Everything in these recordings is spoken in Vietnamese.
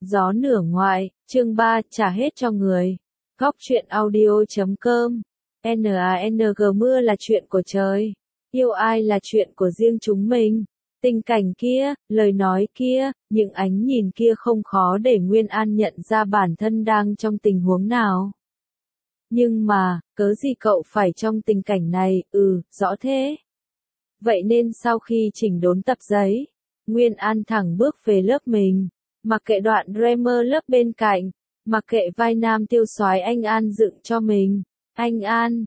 Gió nửa ngoại, chương 3, trả hết cho người. Góc truyện audio.com. NANG mưa là chuyện của trời. Yêu ai là chuyện của riêng chúng mình. Tình cảnh kia, lời nói kia, những ánh nhìn kia không khó để Nguyên An nhận ra bản thân đang trong tình huống nào. Nhưng mà, cớ gì cậu phải trong tình cảnh này, rõ thế. Vậy nên sau khi chỉnh đốn tập giấy, Nguyên An thẳng bước về lớp mình. Mặc kệ đoạn Dreamer lớp bên cạnh, mặc kệ vai nam tiêu soái anh An dựng cho mình. Anh An,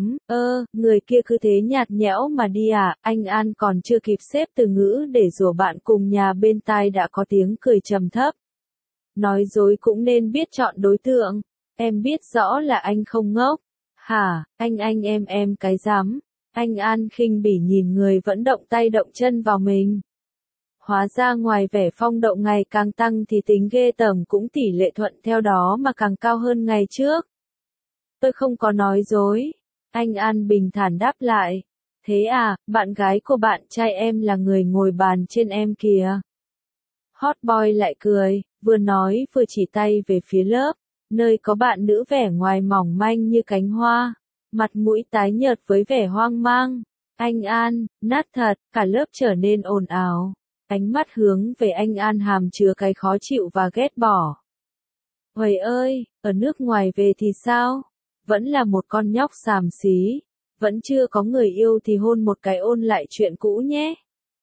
người kia cứ thế nhạt nhẽo mà đi à, anh An còn chưa kịp xếp từ ngữ để rủa bạn cùng nhà bên tai đã có tiếng cười trầm thấp. Nói dối cũng nên biết chọn đối tượng, em biết rõ là anh không ngốc. Hả, anh em cái dám. Anh An khinh bỉ nhìn người vẫn động tay động chân vào mình. Hóa ra ngoài vẻ phong độ ngày càng tăng thì tính ghê tởm cũng tỷ lệ thuận theo đó mà càng cao hơn ngày trước. Tôi không có nói dối. Anh An bình thản đáp lại. Thế à, bạn gái của bạn trai em là người ngồi bàn trên em kìa. Hot boy lại cười, vừa nói vừa chỉ tay về phía lớp, nơi có bạn nữ vẻ ngoài mỏng manh như cánh hoa, mặt mũi tái nhợt với vẻ hoang mang. Anh An, nát thật, cả lớp trở nên ồn ào. Ánh mắt hướng về anh An hàm chứa cái khó chịu và ghét bỏ. Huầy ơi, ở nước ngoài về thì sao? Vẫn là một con nhóc xàm xí. Vẫn chưa có người yêu thì hôn một cái ôn lại chuyện cũ nhé.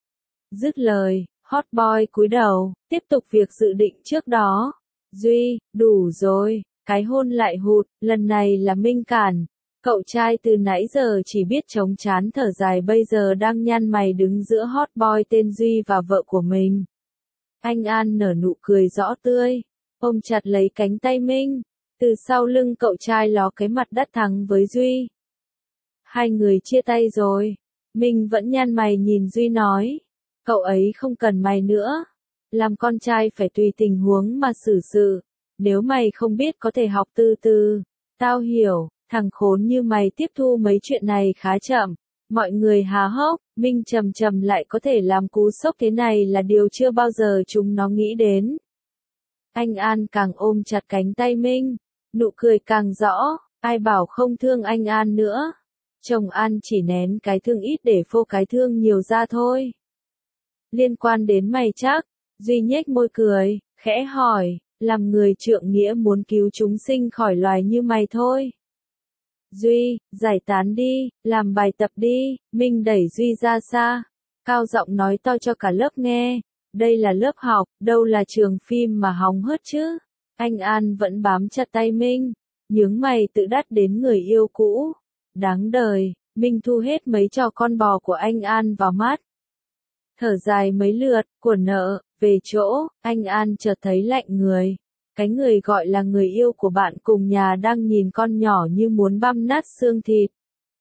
Dứt lời, hot boy cúi đầu, tiếp tục việc dự định trước đó. Duy, đủ rồi, cái hôn lại hụt, lần này là Minh cản. Cậu trai từ nãy giờ chỉ biết chống chán thở dài bây giờ đang nhăn mày đứng giữa hot boy tên Duy và vợ của mình. Anh An nở nụ cười rõ tươi, ôm chặt lấy cánh tay Minh, từ sau lưng cậu trai ló cái mặt đắc thắng với Duy. Hai người chia tay rồi, Minh vẫn nhăn mày nhìn Duy nói, cậu ấy không cần mày nữa, làm con trai phải tùy tình huống mà xử sự, nếu mày không biết có thể học từ từ, tao hiểu. Thằng khốn như mày tiếp thu mấy chuyện này khá chậm. Mọi người há hốc, Minh trầm lại có thể làm cú sốc thế này là điều chưa bao giờ chúng nó nghĩ đến. Anh An càng ôm chặt cánh tay Minh, nụ cười càng rõ, ai bảo không thương anh An nữa. Chồng An chỉ nén cái thương ít để phô cái thương nhiều ra thôi. Liên quan đến mày chắc, Duy nhếch môi cười, khẽ hỏi, làm người trượng nghĩa muốn cứu chúng sinh khỏi loài như mày thôi. Duy, giải tán đi, làm bài tập đi, Minh đẩy Duy ra xa, cao giọng nói to cho cả lớp nghe, đây là lớp học, đâu là trường phim mà hóng hớt chứ. Anh An vẫn bám chặt tay Minh, nhướng mày tự đắt đến người yêu cũ. Đáng đời, Minh thu hết mấy trò con bò của anh An vào mắt. Thở dài mấy lượt, của nợ, về chỗ, anh An chợt thấy lạnh người. Cái người gọi là người yêu của bạn cùng nhà đang nhìn con nhỏ như muốn băm nát xương thịt.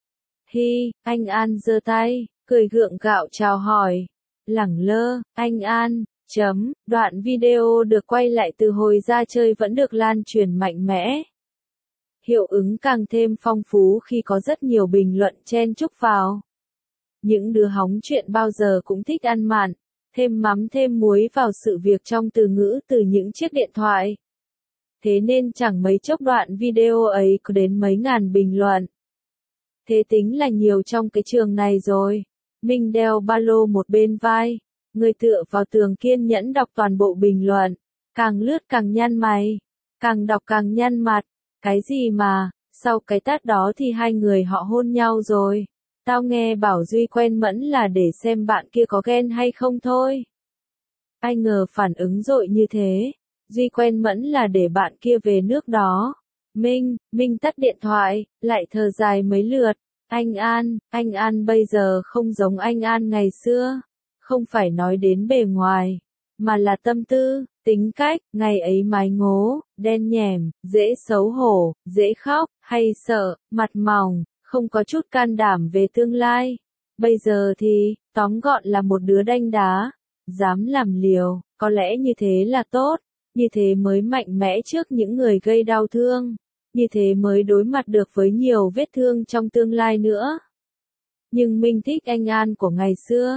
Hi, anh An giơ tay, cười gượng gạo chào hỏi. Lẳng lơ, anh An, đoạn video được quay lại từ hồi ra chơi vẫn được lan truyền mạnh mẽ. Hiệu ứng càng thêm phong phú khi có rất nhiều bình luận chen chúc vào. Những đứa hóng chuyện bao giờ cũng thích ăn mặn, thêm mắm thêm muối vào sự việc trong từ ngữ từ những chiếc điện thoại. Thế nên chẳng mấy chốc đoạn video ấy có đến mấy ngàn bình luận. Thế tính là nhiều trong cái trường này rồi. Minh đeo ba lô một bên vai, người tựa vào tường kiên nhẫn đọc toàn bộ bình luận. Càng lướt càng nhăn mày, càng đọc càng nhăn mặt. Cái gì mà, sau cái tát đó thì hai người họ hôn nhau rồi. Tao nghe bảo Duy quen Mẫn là để xem bạn kia có ghen hay không thôi. Ai ngờ phản ứng dội như thế. Duy quen Mẫn là để bạn kia về nước đó. Minh tắt điện thoại, lại thở dài mấy lượt. Anh An bây giờ không giống anh An ngày xưa. Không phải nói đến bề ngoài, mà là tâm tư, tính cách. Ngày ấy mái ngố, đen nhẻm, dễ xấu hổ, dễ khóc, hay sợ, mặt mỏng, không có chút can đảm về tương lai. Bây giờ thì, tóm gọn là một đứa đanh đá, dám làm liều, có lẽ như thế là tốt. Như thế mới mạnh mẽ trước những người gây đau thương. Như thế mới đối mặt được với nhiều vết thương trong tương lai nữa. Nhưng Minh thích anh An của ngày xưa.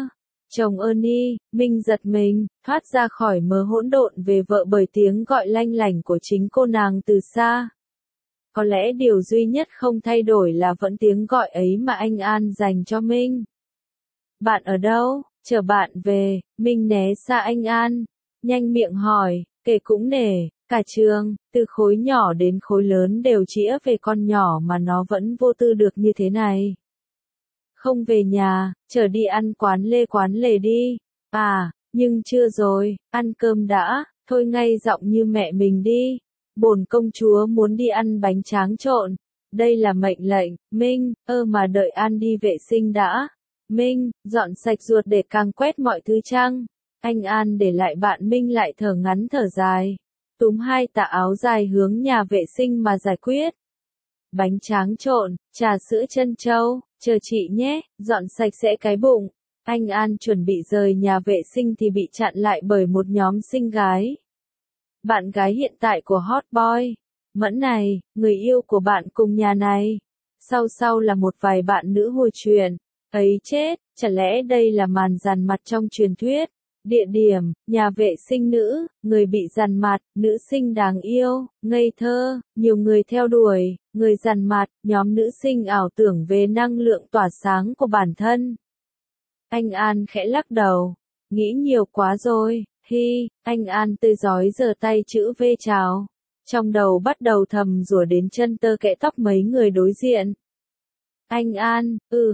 Chồng Ernie, Minh giật mình, thoát ra khỏi mớ hỗn độn về vợ bởi tiếng gọi lanh lảnh của chính cô nàng từ xa. Có lẽ điều duy nhất không thay đổi là vẫn tiếng gọi ấy mà anh An dành cho Minh. Bạn ở đâu? Chờ bạn về. Minh né xa anh An, nhanh miệng hỏi, kể cũng nể, cả trường, từ khối nhỏ đến khối lớn đều chĩa về con nhỏ mà nó vẫn vô tư được như thế này. Không về nhà, chờ đi ăn quán lề đi. À, nhưng chưa rồi, ăn cơm đã, thôi ngay giọng như mẹ mình đi. Bổn công chúa muốn đi ăn bánh tráng trộn. Đây là mệnh lệnh, Minh, mà đợi An đi vệ sinh đã. Minh, dọn sạch ruột để càng quét mọi thứ chăng? Anh An để lại bạn Minh lại thở ngắn thở dài. Túm hai tà áo dài hướng nhà vệ sinh mà giải quyết. Bánh tráng trộn, trà sữa trân châu, chờ chị nhé, dọn sạch sẽ cái bụng. Anh An chuẩn bị rời nhà vệ sinh thì bị chặn lại bởi một nhóm xinh gái. Bạn gái hiện tại của Hot Boy. Mẫn này, người yêu của bạn cùng nhà này. Sau là một vài bạn nữ hồi truyền. Ấy chết, chả lẽ đây là màn dằn mặt trong truyền thuyết? Địa điểm, nhà vệ sinh nữ, người bị dằn mặt, nữ sinh đáng yêu, ngây thơ, nhiều người theo đuổi, người dằn mặt, nhóm nữ sinh ảo tưởng về năng lượng tỏa sáng của bản thân. Anh An khẽ lắc đầu, nghĩ nhiều quá rồi, anh An tươi rói giơ tay chữ V chào. Trong đầu bắt đầu thầm rủa đến chân tơ kẽ tóc mấy người đối diện. Anh An,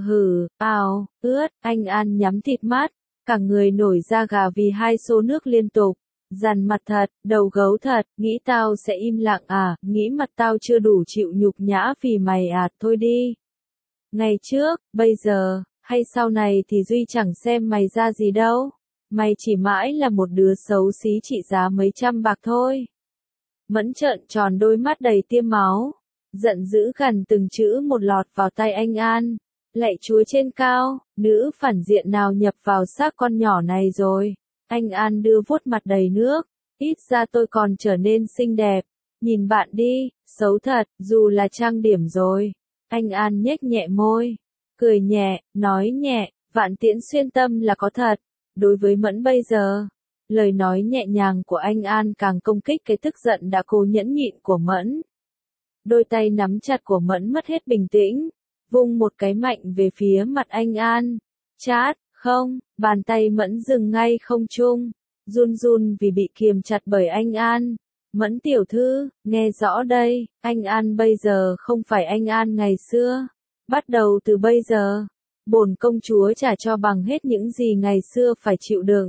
ướt, anh An nhắm thịt mắt, cả người nổi da gà vì hai xô nước liên tục. Dằn mặt thật, đầu gấu thật, nghĩ tao sẽ im lặng à, nghĩ mặt tao chưa đủ chịu nhục nhã vì mày à, thôi đi. Ngày trước, bây giờ, hay sau này thì Duy chẳng xem mày ra gì đâu. Mày chỉ mãi là một đứa xấu xí trị giá mấy trăm bạc thôi. Mẫn trợn tròn đôi mắt đầy tiêm máu. Giận dữ gằn từng chữ một lọt vào tay anh An. Lạy Chúa trên cao, nữ phản diện nào nhập vào xác con nhỏ này rồi. Anh An đưa vuốt mặt đầy nước. Ít ra tôi còn trở nên xinh đẹp. Nhìn bạn đi, xấu thật, dù là trang điểm rồi. Anh An nhếch nhẹ môi. Cười nhẹ, nói nhẹ, vạn tiễn xuyên tâm là có thật. Đối với Mẫn bây giờ, lời nói nhẹ nhàng của anh An càng công kích cái tức giận đã cố nhẫn nhịn của Mẫn. Đôi tay nắm chặt của Mẫn mất hết bình tĩnh, vung một cái mạnh về phía mặt anh An. Chát, không, bàn tay Mẫn dừng ngay không trung, run run vì bị kiềm chặt bởi anh An. Mẫn tiểu thư, nghe rõ đây, anh An bây giờ không phải anh An ngày xưa. Bắt đầu từ bây giờ, bổn công chúa trả cho bằng hết những gì ngày xưa phải chịu đựng.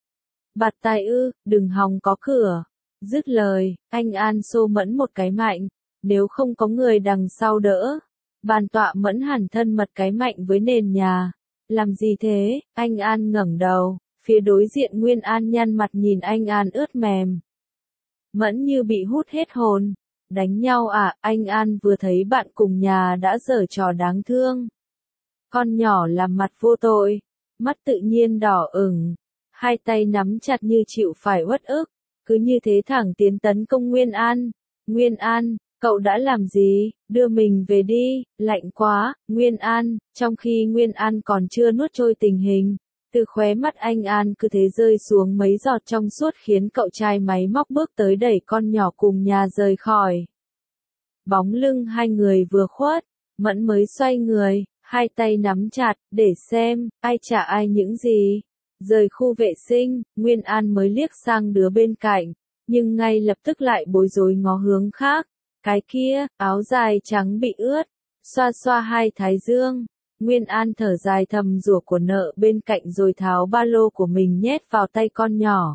Bạt tai đừng hòng có cửa. Dứt lời, anh An xô Mẫn một cái mạnh. Nếu không có người đằng sau đỡ, bàn tọa Mẫn hẳn thân mật cái mạnh với nền nhà. Làm gì thế? Anh An ngẩng đầu, phía đối diện Nguyên An nhăn mặt nhìn anh An ướt mềm. Mẫn như bị hút hết hồn. Đánh nhau à? Anh An vừa thấy bạn cùng nhà đã giở trò đáng thương. Con nhỏ làm mặt vô tội, mắt tự nhiên đỏ ửng, hai tay nắm chặt như chịu phải uất ức, cứ như thế thẳng tiến tấn công Nguyên An. Nguyên An, cậu đã làm gì? Đưa mình về đi, lạnh quá. Nguyên An, trong khi Nguyên An còn chưa nuốt trôi tình hình, từ khóe mắt anh An cứ thế rơi xuống mấy giọt trong suốt khiến cậu trai máy móc bước tới đẩy con nhỏ cùng nhà rời khỏi. Bóng lưng hai người vừa khuất, Mẫn mới xoay người, hai tay nắm chặt, để xem, ai trả ai những gì. Rời khu vệ sinh, Nguyên An mới liếc sang đứa bên cạnh, nhưng ngay lập tức lại bối rối ngó hướng khác. Cái kia, áo dài trắng bị ướt, xoa xoa hai thái dương. Nguyên An thở dài thầm rủa của nợ bên cạnh rồi tháo ba lô của mình nhét vào tay con nhỏ.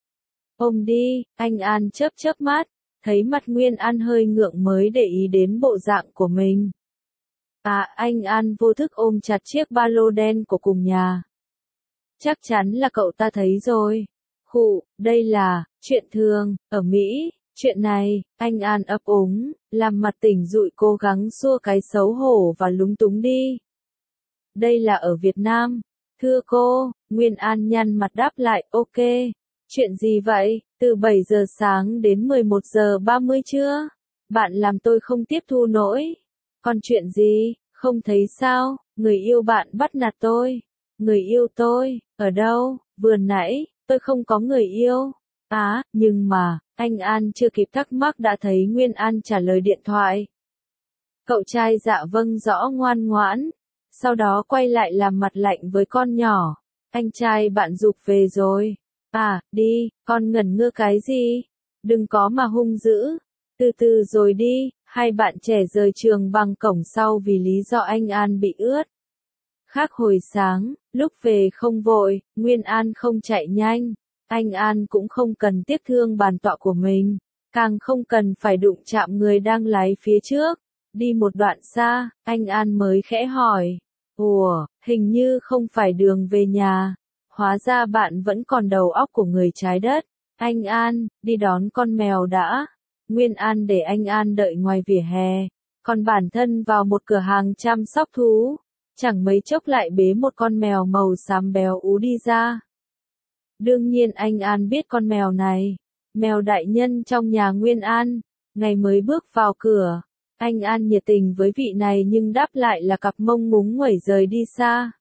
Ôm đi, anh An chớp mắt, thấy mặt Nguyên An hơi ngượng mới để ý đến bộ dạng của mình. À, anh An vô thức ôm chặt chiếc ba lô đen của cùng nhà. Chắc chắn là cậu ta thấy rồi. Khụ, đây là chuyện thường, ở Mỹ. Chuyện này, anh An ấp úng, làm mặt tỉnh rụi cố gắng xua cái xấu hổ và lúng túng đi. Đây là ở Việt Nam. Thưa cô, Nguyên An nhăn mặt đáp lại, ok. Chuyện gì vậy? Từ 7 giờ sáng đến 11 giờ 30 trưa. Bạn làm tôi không tiếp thu nổi. Còn chuyện gì? Không thấy sao? Người yêu bạn bắt nạt tôi. Người yêu tôi, Ở đâu? Vừa nãy, tôi không có người yêu. Nhưng mà, anh An chưa kịp thắc mắc đã thấy Nguyên An trả lời điện thoại. Cậu trai dạ vâng rõ ngoan ngoãn, sau đó quay lại làm mặt lạnh với con nhỏ. Anh trai bạn giục về rồi. Đi, con ngẩn ngơ cái gì? Đừng có mà hung dữ. Từ từ rồi đi, hai bạn trẻ rời trường bằng cổng sau vì lý do anh An bị ướt. Khác hồi sáng, lúc về không vội, Nguyên An không chạy nhanh. Anh An cũng không cần tiếc thương bàn tọa của mình, càng không cần phải đụng chạm người đang lái phía trước. Đi một đoạn xa, anh An mới khẽ hỏi. Ủa, hình như không phải đường về nhà. Hóa ra bạn vẫn còn đầu óc của người trái đất. Anh An, đi đón con mèo đã. Nguyên An để anh An đợi ngoài vỉa hè, còn bản thân vào một cửa hàng chăm sóc thú. Chẳng mấy chốc lại bế một con mèo màu xám béo ú đi ra. Đương nhiên anh An biết con mèo này. Mèo đại nhân trong nhà Nguyên An. Ngày mới bước vào cửa, anh An nhiệt tình với vị này nhưng đáp lại là cặp mông ngúng nguẩy rời đi xa.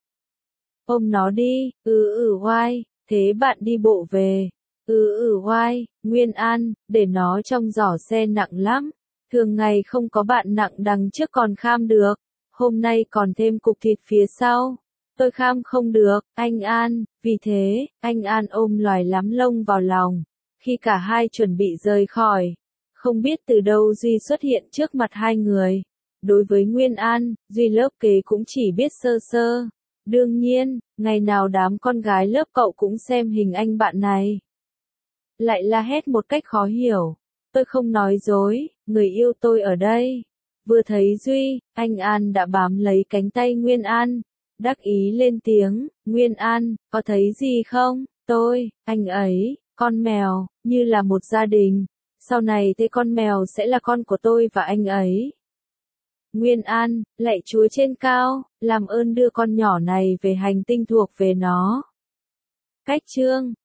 Ôm nó đi, oai, thế bạn đi bộ về. Oai, Nguyên An, để nó trong giỏ xe nặng lắm. Thường ngày không có bạn nặng đằng trước còn kham được. Hôm nay còn thêm cục thịt phía sau. Tôi kham không được, anh An, vì thế, anh An ôm loài lắm lông vào lòng. Khi cả hai chuẩn bị rời khỏi, không biết từ đâu Duy xuất hiện trước mặt hai người. Đối với Nguyên An, Duy lớp kế cũng chỉ biết sơ sơ. Đương nhiên, ngày nào đám con gái lớp cậu cũng xem hình anh bạn này. Lại la hét một cách khó hiểu. Tôi không nói dối, người yêu tôi ở đây. Vừa thấy Duy, anh An đã bám lấy cánh tay Nguyên An. Đắc ý lên tiếng, Nguyên An, có thấy gì không? Tôi, anh ấy, con mèo, như là một gia đình. Sau này thế con mèo sẽ là con của tôi và anh ấy. Nguyên An, lạy Chúa trên cao, làm ơn đưa con nhỏ này về hành tinh thuộc về nó. Cách chương